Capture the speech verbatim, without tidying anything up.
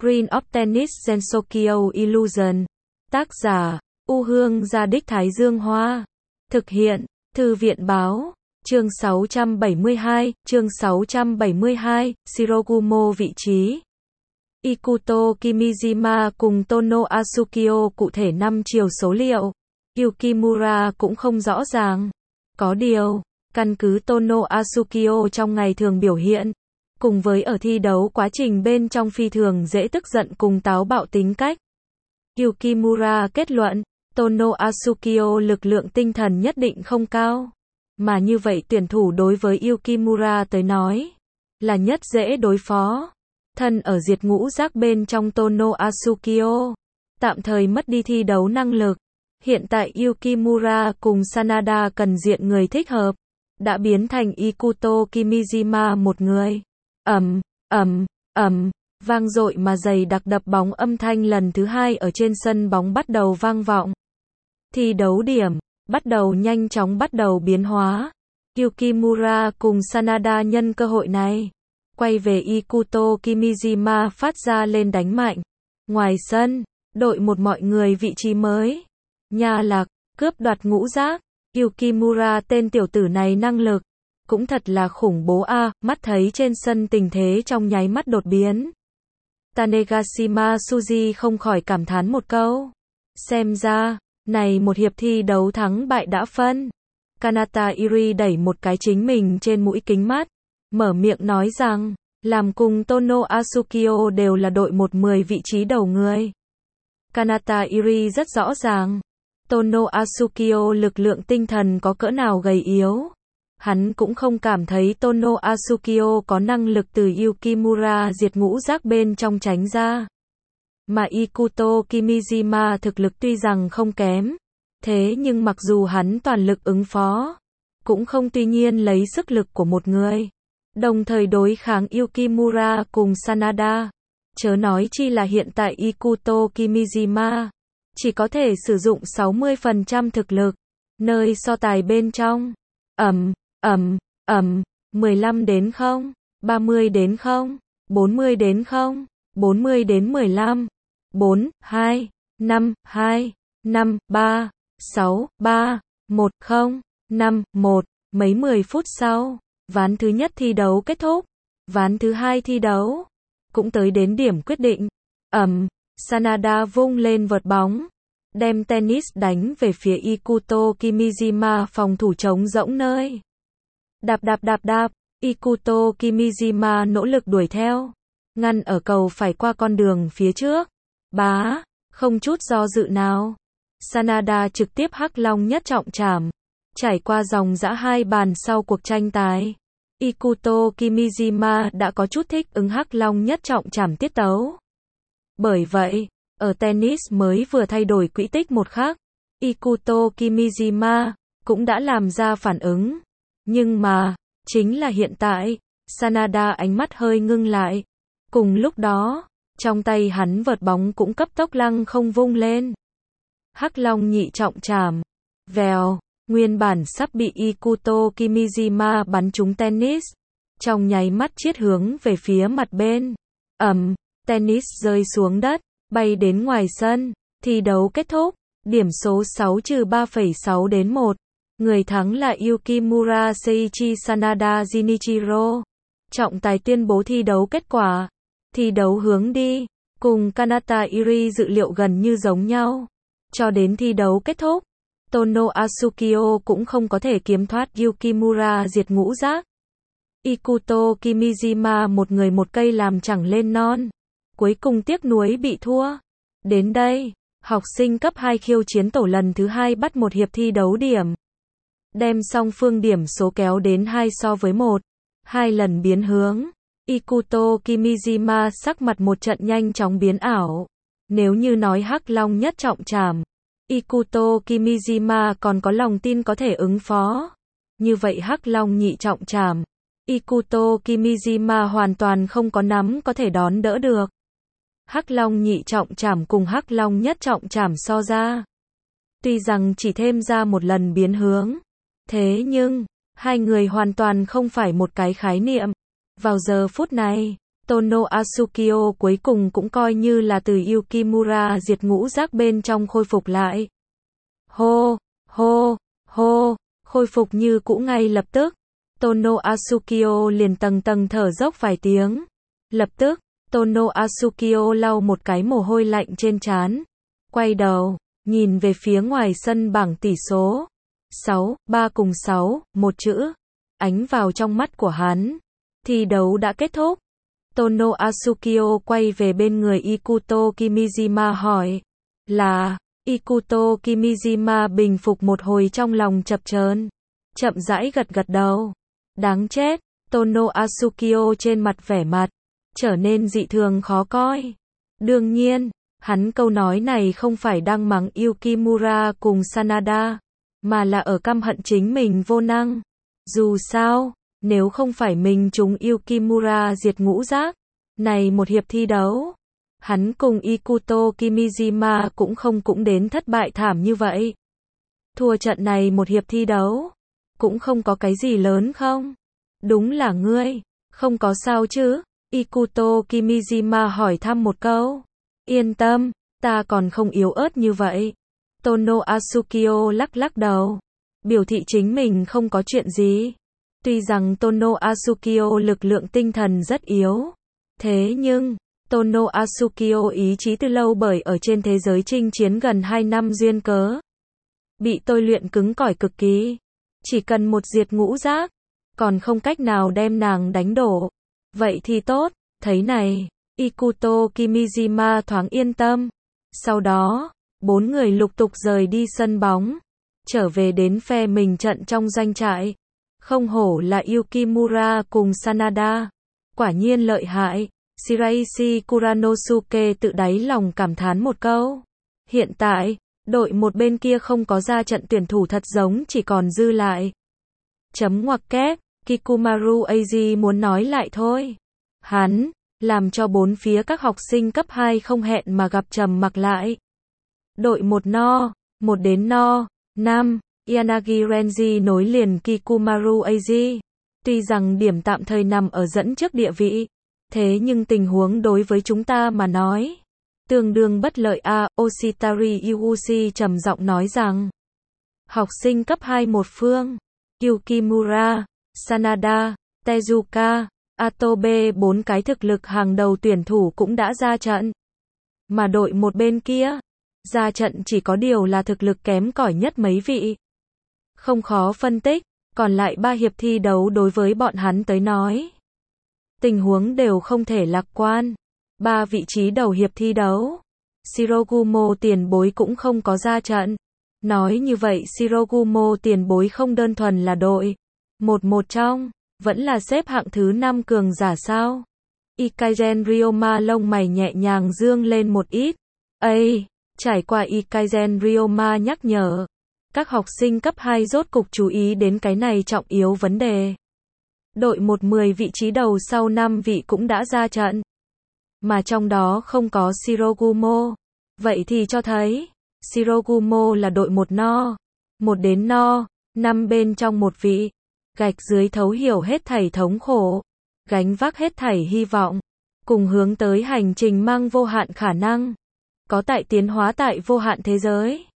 Green of Tennis Gensokyo Illusion. Tác giả, U Hương Gia Đích Thái Dương Hoa. Thực hiện, Thư viện Báo. Chương sáu trăm bảy mươi hai, chương sáu trăm bảy mươi hai, Shirogumo vị trí. Ikuto Kimijima cùng Tono Asukio cụ thể năm chiều số liệu. Yukimura cũng không rõ ràng. Có điều, căn cứ Tono Asukio trong ngày thường biểu hiện, cùng với ở thi đấu quá trình bên trong phi thường dễ tức giận cùng táo bạo tính cách, Yukimura kết luận, Tono Asukio lực lượng tinh thần nhất định không cao. Mà như vậy tuyển thủ đối với Yukimura tới nói, là nhất dễ đối phó. Thân ở diệt ngũ giác bên trong Tono Asukio, tạm thời mất đi thi đấu năng lực. Hiện tại Yukimura cùng Sanada cần diện người thích hợp, đã biến thành Ikuto Kimijima một người. Ầm, ầm, ầm, vang dội mà dày đặc đập bóng âm thanh lần thứ hai ở trên sân bóng bắt đầu vang vọng. Thi đấu điểm bắt đầu nhanh chóng bắt đầu biến hóa. Yukimura cùng Sanada nhân cơ hội này, quay về Ikuto Kimijima phát ra lên đánh mạnh. Ngoài sân, đội một mọi người vị trí mới. Nha lạc, cướp đoạt ngũ giác. Yukimura tên tiểu tử này năng lực cũng thật là khủng bố a, à, mắt thấy trên sân tình thế trong nháy mắt đột biến. Tanegashima Suji không khỏi cảm thán một câu. Xem ra, này một hiệp thi đấu thắng bại đã phân. Kanata Iri đẩy một cái chính mình trên mũi kính mắt, mở miệng nói rằng, làm cùng Tono Asukio đều là đội một mười vị trí đầu người. Kanata Iri rất rõ ràng, Tono Asukio lực lượng tinh thần có cỡ nào gầy yếu. Hắn cũng không cảm thấy Tono Asukio có năng lực từ Yukimura diệt ngũ giác bên trong tránh ra. Mà Ikuto Kimijima thực lực tuy rằng không kém, thế nhưng mặc dù hắn toàn lực ứng phó, cũng không tuy nhiên lấy sức lực của một người, đồng thời đối kháng Yukimura cùng Sanada. Chớ nói chi là hiện tại Ikuto Kimijima chỉ có thể sử dụng sáu mươi phần trăm thực lực, nơi so tài bên trong. Ầm, ầm, ầm, mười lăm đến không, ba mươi đến không, bốn mươi đến không, bốn mươi đến mười lăm, bốn, hai, năm, hai, năm, ba, sáu, ba, một, không, năm, một. Mấy mười phút sau, ván thứ nhất thi đấu kết thúc, ván thứ hai thi đấu cũng tới đến điểm quyết định. Ầm, Sanada vung lên vợt bóng, đem tennis đánh về phía Ikuto Kimijima phòng thủ trống rỗng nơi. Đạp đạp đạp đạp, Ikuto Kimijima nỗ lực đuổi theo, ngăn ở cầu phải qua con đường phía trước. Bá, không chút do dự nào, Sanada trực tiếp hắc long nhất trọng trảm. Trải qua dòng dã hai bàn sau cuộc tranh tài, Ikuto Kimijima đã có chút thích ứng hắc long nhất trọng trảm tiết tấu. Bởi vậy, ở tennis mới vừa thay đổi quỹ tích một khắc, Ikuto Kimijima cũng đã làm ra phản ứng. Nhưng mà, chính là hiện tại, Sanada ánh mắt hơi ngưng lại. Cùng lúc đó, trong tay hắn vợt bóng cũng cấp tốc lăng không vung lên. Hắc long nhị trọng trảm. Vèo, nguyên bản sắp bị Ikuto Kimijima bắn trúng tennis, trong nháy mắt chiết hướng về phía mặt bên. Ầm, tennis rơi xuống đất, bay đến ngoài sân. Thi đấu kết thúc, điểm số sáu trừ ba phẩy sáu đến một. Người thắng là Yukimura Seiichi Sanada Jinichiro. Trọng tài tuyên bố thi đấu kết quả. Thi đấu hướng đi, cùng Kanata Iri dự liệu gần như giống nhau. Cho đến thi đấu kết thúc, Tono Asukio cũng không có thể kiếm thoát Yukimura diệt ngũ giác. Ikuto Kimijima một người một cây làm chẳng lên non. Cuối cùng tiếc nuối bị thua. Đến đây, học sinh cấp hai khiêu chiến tổ lần thứ hai bắt một hiệp thi đấu điểm. Đem song phương điểm số kéo đến hai so với một. Hai lần biến hướng. Ikuto Kimijima sắc mặt một trận nhanh chóng biến ảo. Nếu như nói hắc long nhất trọng trảm, Ikuto Kimijima còn có lòng tin có thể ứng phó. Như vậy hắc long nhị trọng trảm, Ikuto Kimijima hoàn toàn không có nắm có thể đón đỡ được. Hắc long nhị trọng trảm cùng hắc long nhất trọng trảm so ra, tuy rằng chỉ thêm ra một lần biến hướng, thế nhưng hai người hoàn toàn không phải một cái khái niệm. Vào giờ phút này, Tono Asukio cuối cùng cũng coi như là từ Yukimura diệt ngũ giác bên trong khôi phục lại. Hô, hô, hô, khôi phục như cũ ngay lập tức. Tono Asukio liền tầng tầng thở dốc vài tiếng. Lập tức, Tono Asukio lau một cái mồ hôi lạnh trên trán. Quay đầu, nhìn về phía ngoài sân bảng tỷ số. sáu, ba cùng sáu, một chữ. Ánh vào trong mắt của hắn. Thi đấu đã kết thúc. Tono Asukio quay về bên người Ikuto Kimijima hỏi. Là, Ikuto Kimijima bình phục một hồi trong lòng chập chờn, chậm rãi gật gật đầu. Đáng chết, Tono Asukio trên mặt vẻ mặt trở nên dị thường khó coi. Đương nhiên, hắn câu nói này không phải đang mắng Yukimura cùng Sanada, mà là ở căm hận chính mình vô năng. Dù sao, nếu không phải mình trúng Yukimura diệt ngũ giác, này một hiệp thi đấu, hắn cùng Ikuto Kimijima cũng không cũng đến thất bại thảm như vậy. Thua trận này một hiệp thi đấu, cũng không có cái gì lớn không? Đúng là ngươi, không có sao chứ? Ikuto Kimijima hỏi thăm một câu. Yên tâm, ta còn không yếu ớt như vậy. Tono Asukio lắc lắc đầu, biểu thị chính mình không có chuyện gì. Tuy rằng Tono Asukio lực lượng tinh thần rất yếu, thế nhưng Tono Asukio ý chí từ lâu bởi ở trên thế giới chinh chiến gần hai năm duyên cớ, bị tôi luyện cứng cỏi cực kỳ. Chỉ cần một diệt ngũ giác, còn không cách nào đem nàng đánh đổ. Vậy thì tốt, thấy này, Ikuto Kimijima thoáng yên tâm. Sau đó, bốn người lục tục rời đi sân bóng, trở về đến phe mình trận trong doanh trại. Không hổ là Yukimura cùng Sanada, quả nhiên lợi hại. Shiraishi Kuranosuke tự đáy lòng cảm thán một câu. Hiện tại, đội một bên kia không có ra trận tuyển thủ thật giống chỉ còn dư lại. Chấm ngoặc kép, Kikumaru Eiji muốn nói lại thôi. Hắn, làm cho bốn phía các học sinh cấp hai không hẹn mà gặp trầm mặc lại. Đội một no, một đến no, năm, Yanagi Renji nối liền Kikumaru Eiji. Tuy rằng điểm tạm thời nằm ở dẫn trước địa vị, thế nhưng tình huống đối với chúng ta mà nói, tương đương bất lợi a. Oshitari Yuuchi trầm giọng nói rằng, học sinh cấp hai một phương, Yukimura, Sanada, Tezuka, Atobe bốn cái thực lực hàng đầu tuyển thủ cũng đã ra trận. Mà đội một bên kia, ra trận chỉ có điều là thực lực kém cỏi nhất mấy vị. Không khó phân tích, còn lại ba hiệp thi đấu đối với bọn hắn tới nói, tình huống đều không thể lạc quan. Ba vị trí đầu hiệp thi đấu, Shirogumo tiền bối cũng không có ra trận. Nói như vậy Shirogumo tiền bối không đơn thuần là đội một một trong, vẫn là xếp hạng thứ năm cường giả sao? Ikaigen Ryoma lông mày nhẹ nhàng dương lên một ít. Ây, trải qua Ikaigen Ryoma nhắc nhở, các học sinh cấp hai rốt cục chú ý đến cái này trọng yếu vấn đề. Đội một mười vị trí đầu sau năm vị cũng đã ra trận, mà trong đó không có Shirogumo. Vậy thì cho thấy, Shirogumo là đội một no, một đến no, năm bên trong một vị, gạch dưới thấu hiểu hết thảy thống khổ, gánh vác hết thảy hy vọng, cùng hướng tới hành trình mang vô hạn khả năng, có tại tiến hóa tại vô hạn thế giới.